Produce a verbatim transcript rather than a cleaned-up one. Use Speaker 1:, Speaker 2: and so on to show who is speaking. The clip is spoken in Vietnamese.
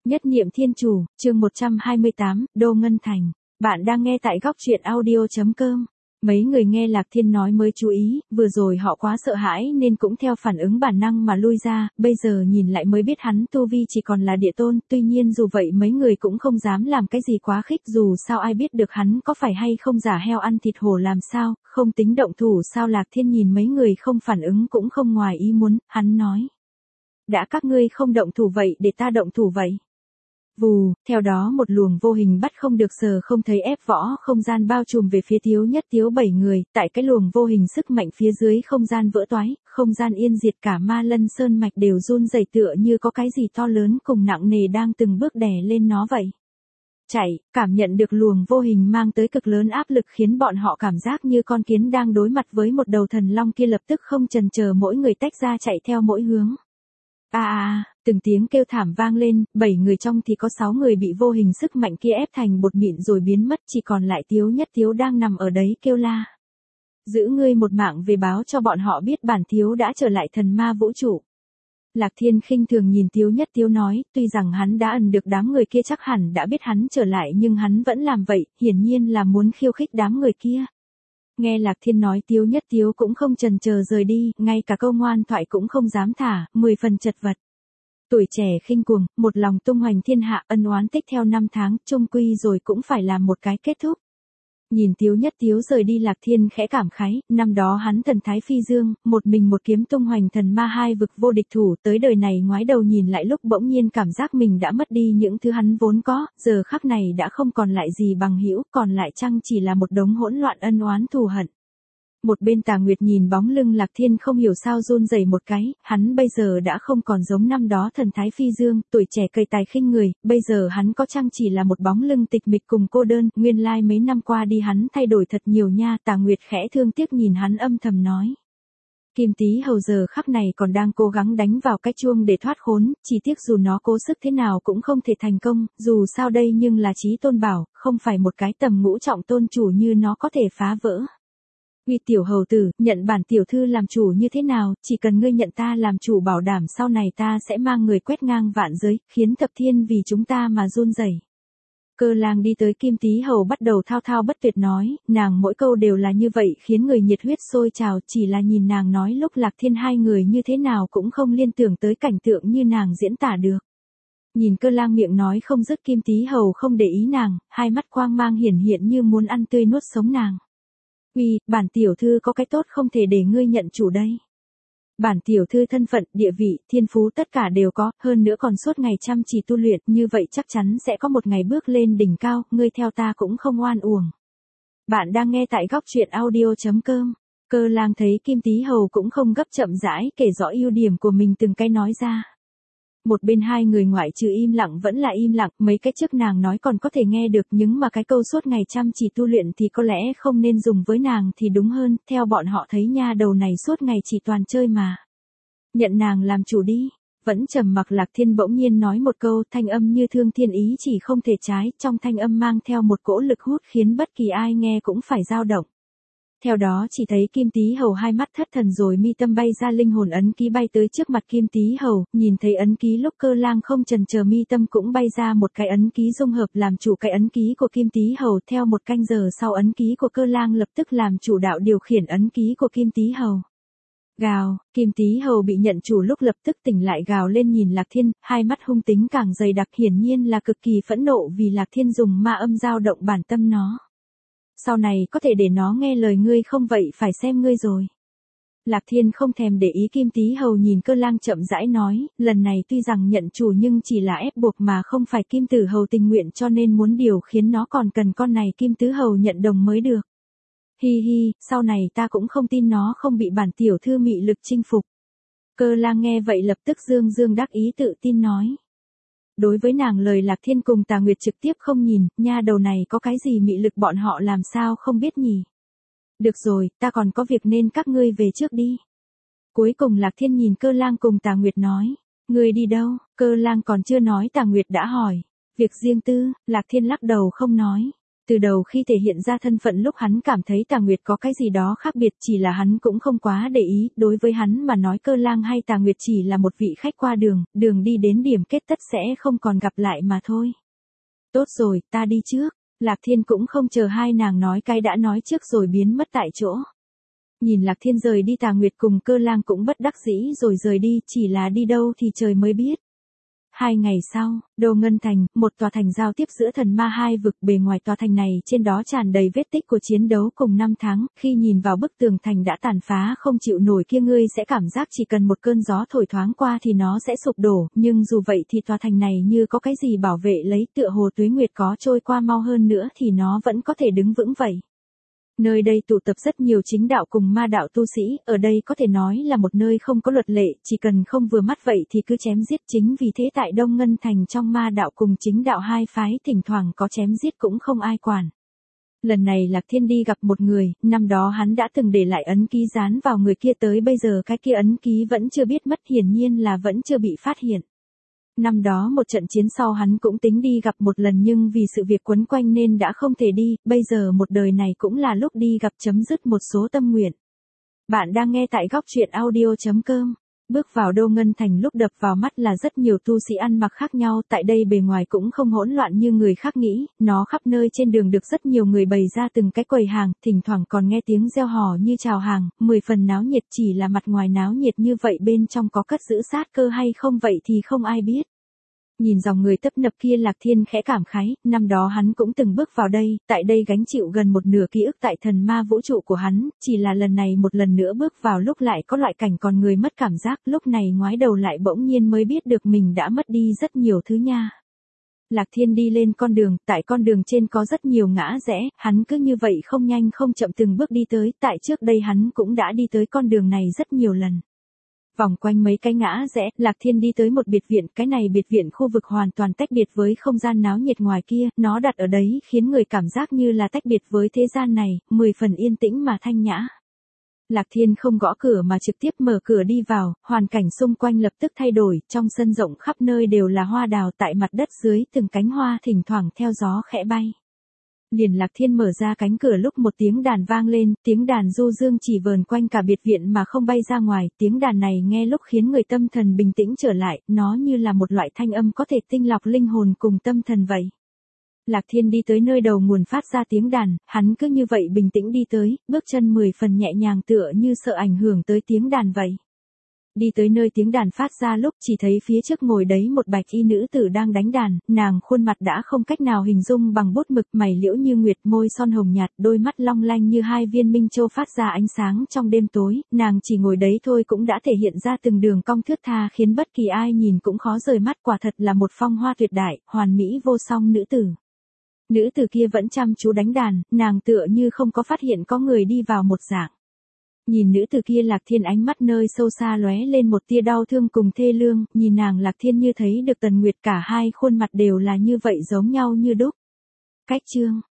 Speaker 1: Nhất niệm thiên chủ, chương một trăm hai mươi tám, Đô Ngân Thành. Bạn đang nghe tại góc truyện audio chấm com. Mấy người nghe Lạc Thiên nói mới chú ý, vừa rồi họ quá sợ hãi nên cũng theo phản ứng bản năng mà lui ra, bây giờ nhìn lại mới biết hắn tu vi chỉ còn là địa tôn, tuy nhiên dù vậy mấy người cũng không dám làm cái gì quá khích, dù sao ai biết được hắn có phải hay không giả heo ăn thịt hổ làm sao, không tính động thủ sao. Lạc Thiên nhìn mấy người không phản ứng cũng không ngoài ý muốn, hắn nói. Đã các ngươi không động thủ vậy để ta động thủ vậy. Vù, theo đó một luồng vô hình bắt không được sờ không thấy ép võ không gian bao trùm về phía Tiếu Nhất Tiếu bảy người, tại cái luồng vô hình sức mạnh phía dưới không gian vỡ toái, không gian yên diệt, cả Ma Lân Sơn mạch đều run rẩy tựa như có cái gì to lớn cùng nặng nề đang từng bước đè lên nó vậy. Chạy, cảm nhận được luồng vô hình mang tới cực lớn áp lực khiến bọn họ cảm giác như con kiến đang đối mặt với một đầu thần long kia, lập tức không chần chờ mỗi người tách ra chạy theo mỗi hướng. A a, từng tiếng kêu thảm vang lên, bảy người trong thì có sáu người bị vô hình sức mạnh kia ép thành bột mịn rồi biến mất, chỉ còn lại Tiếu Nhất Tiếu đang nằm ở đấy kêu la. Giữ ngươi một mạng về báo cho bọn họ biết bản thiếu đã trở lại thần ma vũ trụ. Lạc Thiên khinh thường nhìn Tiếu Nhất Tiếu nói, tuy rằng hắn đã ẩn được đám người kia chắc hẳn đã biết hắn trở lại nhưng hắn vẫn làm vậy, hiển nhiên là muốn khiêu khích đám người kia. Nghe Lạc Thiên nói Tiếu Nhất Tiếu cũng không chần chờ rời đi, ngay cả câu ngoan thoại cũng không dám thả, mười phần chật vật. Tuổi trẻ khinh cuồng, một lòng tung hoành thiên hạ, ân oán tích theo năm tháng, chung quy rồi cũng phải làm một cái kết thúc. Nhìn Tiếu Nhất Tiếu rời đi, Lạc Thiên khẽ cảm khái, năm đó hắn thần thái phi dương, một mình một kiếm tung hoành thần ma hai vực vô địch thủ, tới đời này ngoái đầu nhìn lại lúc bỗng nhiên cảm giác mình đã mất đi những thứ hắn vốn có, giờ khắc này đã không còn lại gì bằng hữu, còn lại chăng chỉ là một đống hỗn loạn ân oán thù hận. Một bên Tà Nguyệt nhìn bóng lưng Lạc Thiên không hiểu sao run rẩy một cái, hắn bây giờ đã không còn giống năm đó thần thái phi dương, tuổi trẻ cây tài khinh người, bây giờ hắn có chăng chỉ là một bóng lưng tịch mịch cùng cô đơn, nguyên lai mấy năm qua đi hắn thay đổi thật nhiều nha. Tà Nguyệt khẽ thương tiếc nhìn hắn âm thầm nói. Kim Tý Hầu giờ khắc này còn đang cố gắng đánh vào cái chuông để thoát khốn, chỉ tiếc dù nó cố sức thế nào cũng không thể thành công, dù sao đây nhưng là chí tôn bảo, không phải một cái tầm ngũ trọng tôn chủ như nó có thể phá vỡ. Uy tiểu hầu tử, nhận bản tiểu thư làm chủ như thế nào, chỉ cần ngươi nhận ta làm chủ bảo đảm sau này ta sẽ mang người quét ngang vạn giới, khiến thập thiên vì chúng ta mà run rẩy. Cơ Lang đi tới Kim Tý Hầu bắt đầu thao thao bất tuyệt nói, nàng mỗi câu đều là như vậy khiến người nhiệt huyết sôi trào, chỉ là nhìn nàng nói lúc Lạc Thiên hai người như thế nào cũng không liên tưởng tới cảnh tượng như nàng diễn tả được. Nhìn Cơ Lang miệng nói không dứt, Kim Tý Hầu không để ý nàng, hai mắt quang mang hiển hiện như muốn ăn tươi nuốt sống nàng. Uy, bản tiểu thư có cái tốt không thể để ngươi nhận chủ đây. Bản tiểu thư thân phận, địa vị, thiên phú tất cả đều có, hơn nữa còn suốt ngày chăm chỉ tu luyện, như vậy chắc chắn sẽ có một ngày bước lên đỉnh cao, ngươi theo ta cũng không oan uổng. Bạn đang nghe tại góc truyện audio chấm com. Cơ Lang thấy Kim Tý Hầu cũng không gấp, chậm rãi kể rõ ưu điểm của mình từng cái nói ra. Một bên hai người ngoại trừ im lặng vẫn là im lặng, mấy cái trước nàng nói còn có thể nghe được, nhưng mà cái câu suốt ngày chăm chỉ tu luyện thì có lẽ không nên dùng với nàng thì đúng hơn, theo bọn họ thấy nha đầu này suốt ngày chỉ toàn chơi mà. Nhận nàng làm chủ đi. Vẫn trầm mặc Lạc Thiên bỗng nhiên nói một câu, thanh âm như thương thiên ý chỉ không thể trái, trong thanh âm mang theo một cỗ lực hút khiến bất kỳ ai nghe cũng phải dao động. Theo đó chỉ thấy Kim Tý Hầu hai mắt thất thần rồi mi tâm bay ra linh hồn ấn ký bay tới trước mặt Kim Tý Hầu, nhìn thấy ấn ký lúc Cơ Lang không chần chờ mi tâm cũng bay ra một cái ấn ký dung hợp làm chủ cái ấn ký của Kim Tý Hầu, theo một canh giờ sau ấn ký của Cơ Lang lập tức làm chủ đạo điều khiển ấn ký của Kim Tý Hầu. Gào, Kim Tý Hầu bị nhận chủ lúc lập tức tỉnh lại gào lên nhìn Lạc Thiên, hai mắt hung tính càng dày đặc, hiển nhiên là cực kỳ phẫn nộ vì Lạc Thiên dùng ma âm dao động bản tâm nó. Sau này có thể để nó nghe lời ngươi không vậy phải xem ngươi rồi. Lạc Thiên không thèm để ý Kim Tý Hầu nhìn Cơ Lang chậm rãi nói, lần này tuy rằng nhận chủ nhưng chỉ là ép buộc mà không phải Kim Tử Hầu tình nguyện, cho nên muốn điều khiến nó còn cần con này Kim Tứ Hầu nhận đồng mới được. Hi hi, sau này ta cũng không tin nó không bị bản tiểu thư mị lực chinh phục. Cơ Lang nghe vậy lập tức dương dương đắc ý tự tin nói. Đối với nàng lời Lạc Thiên cùng Tà Nguyệt trực tiếp không nhìn, nha đầu này có cái gì mị lực bọn họ làm sao không biết nhỉ. Được rồi, ta còn có việc nên các ngươi về trước đi. Cuối cùng Lạc Thiên nhìn Cơ Lang cùng Tà Nguyệt nói, ngươi đi đâu? Cơ Lang còn chưa nói Tà Nguyệt đã hỏi, việc riêng tư. Lạc Thiên lắc đầu không nói. Từ đầu khi thể hiện ra thân phận lúc hắn cảm thấy Tà Nguyệt có cái gì đó khác biệt, chỉ là hắn cũng không quá để ý, đối với hắn mà nói Cơ Lang hay Tà Nguyệt chỉ là một vị khách qua đường, đường đi đến điểm kết tất sẽ không còn gặp lại mà thôi. Tốt rồi, ta đi trước. Lạc Thiên cũng không chờ hai nàng nói cái đã nói trước rồi biến mất tại chỗ. Nhìn Lạc Thiên rời đi, Tà Nguyệt cùng Cơ Lang cũng bất đắc dĩ rồi rời đi, chỉ là đi đâu thì trời mới biết. Hai ngày sau, Đô Ngân Thành, một tòa thành giao tiếp giữa thần ma hai vực, bề ngoài tòa thành này trên đó tràn đầy vết tích của chiến đấu cùng năm tháng, khi nhìn vào bức tường thành đã tàn phá không chịu nổi kia ngươi sẽ cảm giác chỉ cần một cơn gió thổi thoáng qua thì nó sẽ sụp đổ, nhưng dù vậy thì tòa thành này như có cái gì bảo vệ lấy, tựa hồ tuế nguyệt có trôi qua mau hơn nữa thì nó vẫn có thể đứng vững vậy. Nơi đây tụ tập rất nhiều chính đạo cùng ma đạo tu sĩ, ở đây có thể nói là một nơi không có luật lệ, chỉ cần không vừa mắt vậy thì cứ chém giết, chính vì thế tại Đông Ngân Thành trong ma đạo cùng chính đạo hai phái thỉnh thoảng có chém giết cũng không ai quản. Lần này Lạc Thiên đi gặp một người, năm đó hắn đã từng để lại ấn ký dán vào người kia, tới bây giờ cái kia ấn ký vẫn chưa biết mất, hiển nhiên là vẫn chưa bị phát hiện. Năm đó một trận chiến sau hắn cũng tính đi gặp một lần nhưng vì sự việc quấn quanh nên đã không thể đi, bây giờ một đời này cũng là lúc đi gặp chấm dứt một số tâm nguyện. Bạn đang nghe tại góc truyện audio chấm com. Bước vào Đô Ngân Thành lúc đập vào mắt là rất nhiều tu sĩ ăn mặc khác nhau, tại đây bề ngoài cũng không hỗn loạn như người khác nghĩ, nó khắp nơi trên đường được rất nhiều người bày ra từng cái quầy hàng, thỉnh thoảng còn nghe tiếng reo hò như chào hàng, mười phần náo nhiệt, chỉ là mặt ngoài náo nhiệt như vậy bên trong có cất giữ sát cơ hay không vậy thì không ai biết. Nhìn dòng người tấp nập kia Lạc Thiên khẽ cảm khái, năm đó hắn cũng từng bước vào đây, tại đây gánh chịu gần một nửa ký ức tại thần ma vũ trụ của hắn, chỉ là lần này một lần nữa bước vào lúc lại có loại cảnh còn người mất cảm giác, lúc này ngoái đầu lại bỗng nhiên mới biết được mình đã mất đi rất nhiều thứ nha. Lạc Thiên đi lên con đường, tại con đường trên có rất nhiều ngã rẽ, hắn cứ như vậy không nhanh không chậm từng bước đi tới, tại trước đây hắn cũng đã đi tới con đường này rất nhiều lần. Vòng quanh mấy cái ngã rẽ, Lạc Thiên đi tới một biệt viện, cái này biệt viện khu vực hoàn toàn tách biệt với không gian náo nhiệt ngoài kia, nó đặt ở đấy khiến người cảm giác như là tách biệt với thế gian này, mười phần yên tĩnh mà thanh nhã. Lạc Thiên không gõ cửa mà trực tiếp mở cửa đi vào, hoàn cảnh xung quanh lập tức thay đổi, trong sân rộng khắp nơi đều là hoa đào, tại mặt đất dưới từng cánh hoa thỉnh thoảng theo gió khẽ bay. Liền Lạc Thiên mở ra cánh cửa lúc một tiếng đàn vang lên, tiếng đàn du dương chỉ vờn quanh cả biệt viện mà không bay ra ngoài, tiếng đàn này nghe lúc khiến người tâm thần bình tĩnh trở lại, nó như là một loại thanh âm có thể tinh lọc linh hồn cùng tâm thần vậy. Lạc Thiên đi tới nơi đầu nguồn phát ra tiếng đàn, hắn cứ như vậy bình tĩnh đi tới, bước chân mười phần nhẹ nhàng tựa như sợ ảnh hưởng tới tiếng đàn vậy. Đi tới nơi tiếng đàn phát ra lúc chỉ thấy phía trước ngồi đấy một bạch y nữ tử đang đánh đàn, nàng khuôn mặt đã không cách nào hình dung bằng bút mực, mày liễu như nguyệt, môi son hồng nhạt, đôi mắt long lanh như hai viên minh châu phát ra ánh sáng trong đêm tối, nàng chỉ ngồi đấy thôi cũng đã thể hiện ra từng đường cong thướt tha khiến bất kỳ ai nhìn cũng khó rời mắt, quả thật là một phong hoa tuyệt đại, hoàn mỹ vô song nữ tử. Nữ tử kia vẫn chăm chú đánh đàn, nàng tựa như không có phát hiện có người đi vào một dạng. Nhìn nữ tử kia Lạc Thiên ánh mắt nơi sâu xa lóe lên một tia đau thương cùng thê lương, nhìn nàng Lạc Thiên như thấy được Tần Nguyệt, cả hai khuôn mặt đều là như vậy giống nhau như đúc. Cách chương